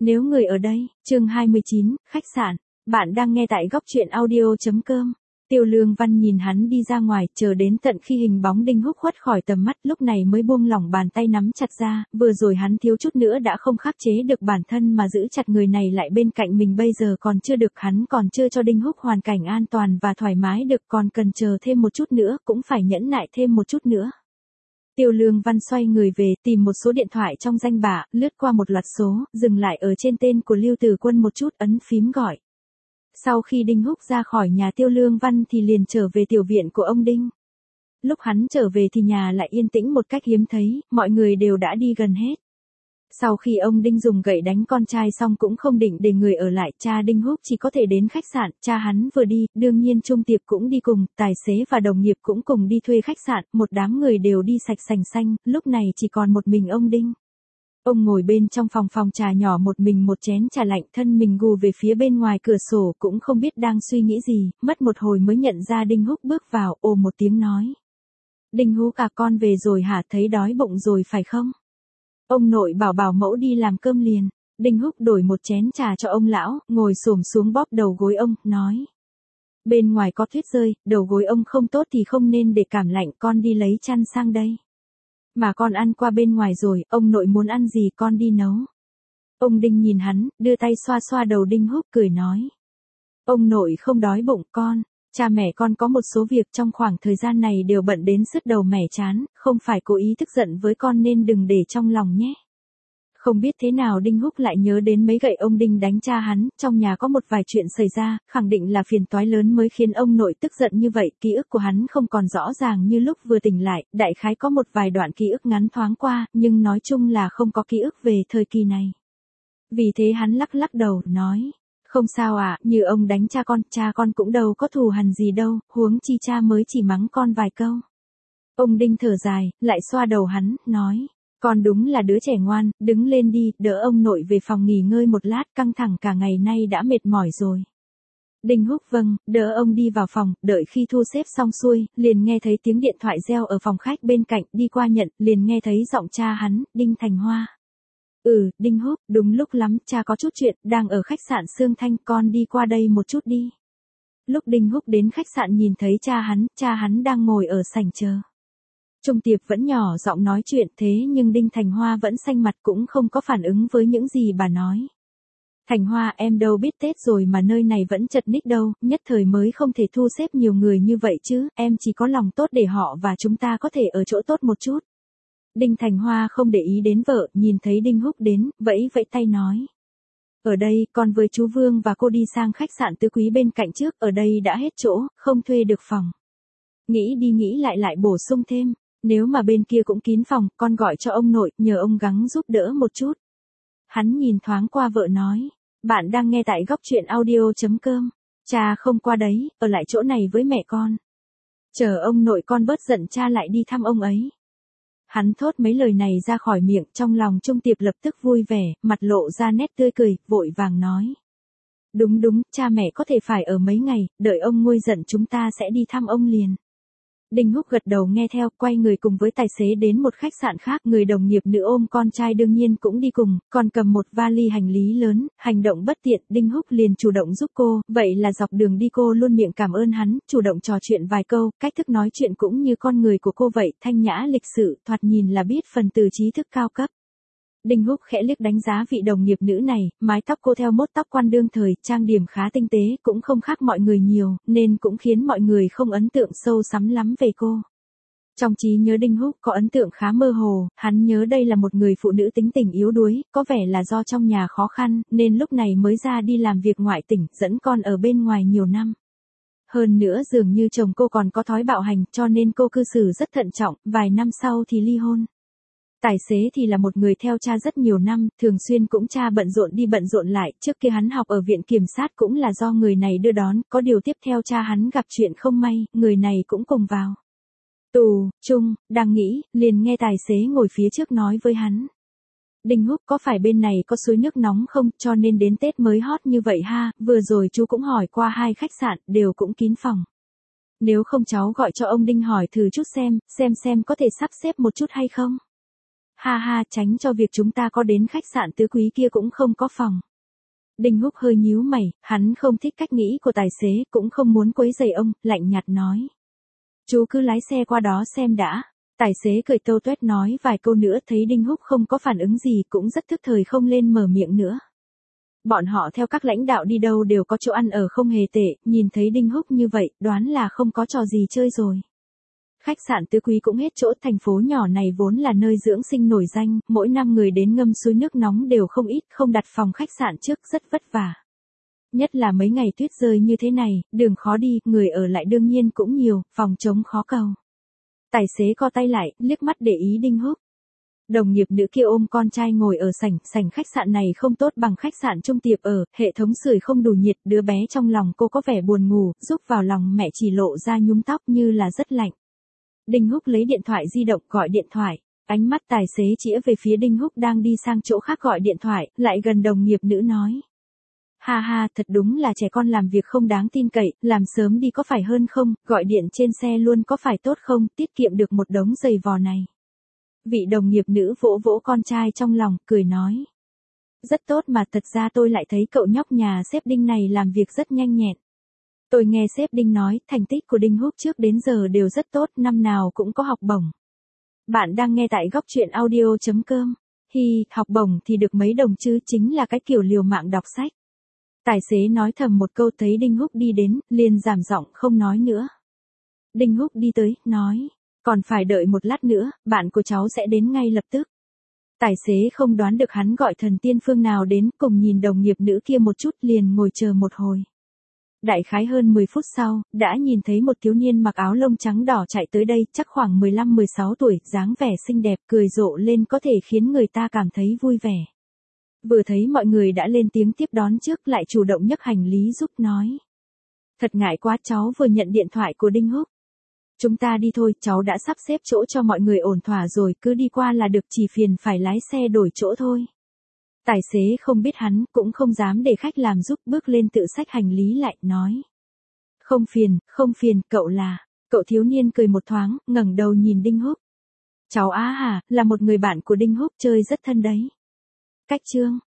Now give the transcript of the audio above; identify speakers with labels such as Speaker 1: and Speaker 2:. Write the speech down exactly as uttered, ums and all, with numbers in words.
Speaker 1: Nếu người ở đây, chương hai mươi chín, khách sạn. Bạn đang nghe tại góc truyện audio.com. Tiêu Lương Văn nhìn hắn đi ra ngoài, chờ đến tận khi hình bóng Đinh Húc khuất khỏi tầm mắt, lúc này mới buông lỏng bàn tay nắm chặt ra, vừa rồi hắn thiếu chút nữa đã không khắc chế được bản thân mà giữ chặt người này lại bên cạnh mình, bây giờ còn chưa được, hắn còn chưa cho Đinh Húc hoàn cảnh an toàn và thoải mái được, còn cần chờ thêm một chút nữa, cũng phải nhẫn nại thêm một chút nữa. Tiêu Lương Văn xoay người về, tìm một số điện thoại trong danh bạ, lướt qua một loạt số, dừng lại ở trên tên của Lưu Tử Quân một chút, ấn phím gọi. Sau khi Đinh Húc ra khỏi nhà Tiêu Lương Văn thì liền trở về tiểu viện của ông Đinh. Lúc hắn trở về thì nhà lại yên tĩnh một cách hiếm thấy, mọi người đều đã đi gần hết. Sau khi ông Đinh dùng gậy đánh con trai xong cũng không định để người ở lại, cha Đinh Húc chỉ có thể đến khách sạn, cha hắn vừa đi, đương nhiên Trung Tiệp cũng đi cùng, tài xế và đồng nghiệp cũng cùng đi thuê khách sạn, một đám người đều đi sạch sành xanh, lúc này chỉ còn một mình ông Đinh. Ông ngồi bên trong phòng phòng trà nhỏ một mình, một chén trà lạnh, thân mình gù về phía bên ngoài cửa sổ, cũng không biết đang suy nghĩ gì, mất một hồi mới nhận ra Đinh Húc bước vào, ồ một tiếng nói. Đinh Húc à, con về rồi hả, thấy đói bụng rồi phải không? Ông nội bảo bảo mẫu đi làm cơm liền. Đinh Húc đổi một chén trà cho ông lão, ngồi xổm xuống bóp đầu gối ông, nói. Bên ngoài có tuyết rơi, đầu gối ông không tốt thì không nên để cảm lạnh, con đi lấy chăn sang đây. Mà con ăn qua bên ngoài rồi, ông nội muốn ăn gì con đi nấu. Ông Đinh nhìn hắn, đưa tay xoa xoa đầu Đinh Húc, cười nói. Ông nội không đói bụng con, cha mẹ con có một số việc trong khoảng thời gian này đều bận đến sứt đầu mẻ chán, không phải cố ý tức giận với con nên đừng để trong lòng nhé. Không biết thế nào Đinh Húc lại nhớ đến mấy gậy ông Đinh đánh cha hắn, trong nhà có một vài chuyện xảy ra, khẳng định là phiền toái lớn mới khiến ông nội tức giận như vậy, ký ức của hắn không còn rõ ràng như lúc vừa tỉnh lại, đại khái có một vài đoạn ký ức ngắn thoáng qua, nhưng nói chung là không có ký ức về thời kỳ này. Vì thế hắn lắc lắc đầu, nói, không sao ạ, à, như ông đánh cha con, cha con cũng đâu có thù hằn gì đâu, huống chi cha mới chỉ mắng con vài câu. Ông Đinh thở dài, lại xoa đầu hắn, nói. Con đúng là đứa trẻ ngoan, đứng lên đi, đỡ ông nội về phòng nghỉ ngơi một lát, căng thẳng cả ngày nay đã mệt mỏi rồi. Đinh Húc vâng, đỡ ông đi vào phòng, đợi khi thu xếp xong xuôi, liền nghe thấy tiếng điện thoại reo ở phòng khách bên cạnh, đi qua nhận, liền nghe thấy giọng cha hắn, Đinh Thành Hoa. Ừ, Đinh Húc, đúng lúc lắm, cha có chút chuyện, đang ở khách sạn Sương Thanh, con đi qua đây một chút đi. Lúc Đinh Húc đến khách sạn nhìn thấy cha hắn, cha hắn đang ngồi ở sảnh chờ. Trung Tiệp vẫn nhỏ giọng nói chuyện, thế nhưng Đinh Thành Hoa vẫn xanh mặt, cũng không có phản ứng với những gì bà nói. Thành Hoa, em đâu biết Tết rồi mà nơi này vẫn chật ních đâu, nhất thời mới không thể thu xếp nhiều người như vậy chứ, em chỉ có lòng tốt để họ và chúng ta có thể ở chỗ tốt một chút. Đinh Thành Hoa không để ý đến vợ, nhìn thấy Đinh Húc đến, vẫy vẫy tay nói. Ở đây, con với chú Vương và cô đi sang khách sạn Tứ Quý bên cạnh trước, ở đây đã hết chỗ, không thuê được phòng. Nghĩ đi nghĩ lại lại bổ sung thêm. Nếu mà bên kia cũng kín phòng, con gọi cho ông nội, nhờ ông gắng giúp đỡ một chút. Hắn nhìn thoáng qua vợ nói, bạn đang nghe tại góc truyện audio.com, cha không qua đấy, ở lại chỗ này với mẹ con. Chờ ông nội con bớt giận cha lại đi thăm ông ấy. Hắn thốt mấy lời này ra khỏi miệng, trong lòng Trung Tiệp lập tức vui vẻ, mặt lộ ra nét tươi cười, vội vàng nói. Đúng đúng, cha mẹ có thể phải ở mấy ngày, đợi ông nguôi giận chúng ta sẽ đi thăm ông liền. Đinh Húc gật đầu nghe theo, quay người cùng với tài xế đến một khách sạn khác, người đồng nghiệp nữ ôm con trai đương nhiên cũng đi cùng, còn cầm một vali hành lý lớn, hành động bất tiện, Đinh Húc liền chủ động giúp cô, vậy là dọc đường đi cô luôn miệng cảm ơn hắn, chủ động trò chuyện vài câu, cách thức nói chuyện cũng như con người của cô vậy, thanh nhã lịch sự, thoạt nhìn là biết phần từ trí thức cao cấp. Đinh Húc khẽ liếc đánh giá vị đồng nghiệp nữ này, mái tóc cô theo mốt tóc quan đương thời, trang điểm khá tinh tế, cũng không khác mọi người nhiều, nên cũng khiến mọi người không ấn tượng sâu sắm lắm về cô. Trong trí nhớ Đinh Húc có ấn tượng khá mơ hồ, hắn nhớ đây là một người phụ nữ tính tình yếu đuối, có vẻ là do trong nhà khó khăn, nên lúc này mới ra đi làm việc ngoại tỉnh, dẫn con ở bên ngoài nhiều năm. Hơn nữa dường như chồng cô còn có thói bạo hành, cho nên cô cư xử rất thận trọng, vài năm sau thì ly hôn. Tài xế thì là một người theo cha rất nhiều năm, thường xuyên cũng cha bận rộn đi bận rộn lại, trước kia hắn học ở viện kiểm sát cũng là do người này đưa đón, có điều tiếp theo cha hắn gặp chuyện không may, người này cũng cùng vào tù, chung, đang nghĩ, liền nghe tài xế ngồi phía trước nói với hắn. Đinh Húc, có phải bên này có suối nước nóng không, cho nên đến Tết mới hot như vậy ha, vừa rồi chú cũng hỏi qua hai khách sạn, đều cũng kín phòng. Nếu không cháu gọi cho ông Đinh hỏi thử chút xem, xem xem có thể sắp xếp một chút hay không. Ha ha, tránh cho việc chúng ta có đến khách sạn tứ quý kia cũng không có phòng. Đinh Húc hơi nhíu mày, hắn không thích cách nghĩ của tài xế, cũng không muốn quấy rầy ông, lạnh nhạt nói. Chú cứ lái xe qua đó xem đã. Tài xế cười tâu tuét nói vài câu nữa, thấy Đinh Húc không có phản ứng gì cũng rất thức thời không lên mở miệng nữa. Bọn họ theo các lãnh đạo đi đâu đều có chỗ ăn ở không hề tệ, nhìn thấy Đinh Húc như vậy, đoán là không có trò gì chơi rồi. Khách sạn tứ quý cũng hết chỗ, thành phố nhỏ này vốn là nơi dưỡng sinh nổi danh, mỗi năm người đến ngâm suối nước nóng đều không ít, không đặt phòng khách sạn trước rất vất vả. Nhất là mấy ngày tuyết rơi như thế này, đường khó đi, người ở lại đương nhiên cũng nhiều, phòng trống khó cầu. Tài xế co tay lại, liếc mắt để ý Đinh Húc. Đồng nghiệp nữ kia ôm con trai ngồi ở sảnh, sảnh khách sạn này không tốt bằng khách sạn Trung Tiệp ở, hệ thống sưởi không đủ nhiệt, đứa bé trong lòng cô có vẻ buồn ngủ, giúp vào lòng mẹ chỉ lộ ra nhúm tóc như là rất lạnh. Đinh Húc lấy điện thoại di động gọi điện thoại, ánh mắt tài xế chĩa về phía Đinh Húc đang đi sang chỗ khác gọi điện thoại, lại gần đồng nghiệp nữ nói. Ha ha, thật đúng là trẻ con làm việc không đáng tin cậy, làm sớm đi có phải hơn không, gọi điện trên xe luôn có phải tốt không, tiết kiệm được một đống giày vò này. Vị đồng nghiệp nữ vỗ vỗ con trai trong lòng, cười nói. Rất tốt mà, thật ra tôi lại thấy cậu nhóc nhà sếp Đinh này làm việc rất nhanh nhẹn. Tôi nghe sếp Đinh nói, thành tích của Đinh Húc trước đến giờ đều rất tốt, năm nào cũng có học bổng. Bạn đang nghe tại góc truyện audio chấm com. Hi, học bổng thì được mấy đồng chứ, chính là cái kiểu liều mạng đọc sách. Tài xế nói thầm một câu, thấy Đinh Húc đi đến, liền giảm giọng không nói nữa. Đinh Húc đi tới, nói, còn phải đợi một lát nữa, bạn của cháu sẽ đến ngay lập tức. Tài xế không đoán được hắn gọi thần tiên phương nào đến, cùng nhìn đồng nghiệp nữ kia một chút liền ngồi chờ một hồi. Đại khái hơn mười phút sau, đã nhìn thấy một thiếu niên mặc áo lông trắng đỏ chạy tới đây, chắc khoảng mười lăm mười sáu tuổi, dáng vẻ xinh đẹp, cười rộ lên có thể khiến người ta cảm thấy vui vẻ. Vừa thấy mọi người đã lên tiếng tiếp đón trước, lại chủ động nhấc hành lý giúp nói. Thật ngại quá, cháu vừa nhận điện thoại của Đinh Húc. Chúng ta đi thôi, cháu đã sắp xếp chỗ cho mọi người ổn thỏa rồi, cứ đi qua là được, chỉ phiền phải lái xe đổi chỗ thôi. Tài xế không biết hắn, cũng không dám để khách làm giúp, bước lên tự xách hành lý lại, nói. Không phiền, không phiền, cậu là, cậu thiếu niên cười một thoáng, ngẩng đầu nhìn Đinh Húc. Cháu Á Hà, là một người bạn của Đinh Húc, chơi rất thân đấy. Cách chương.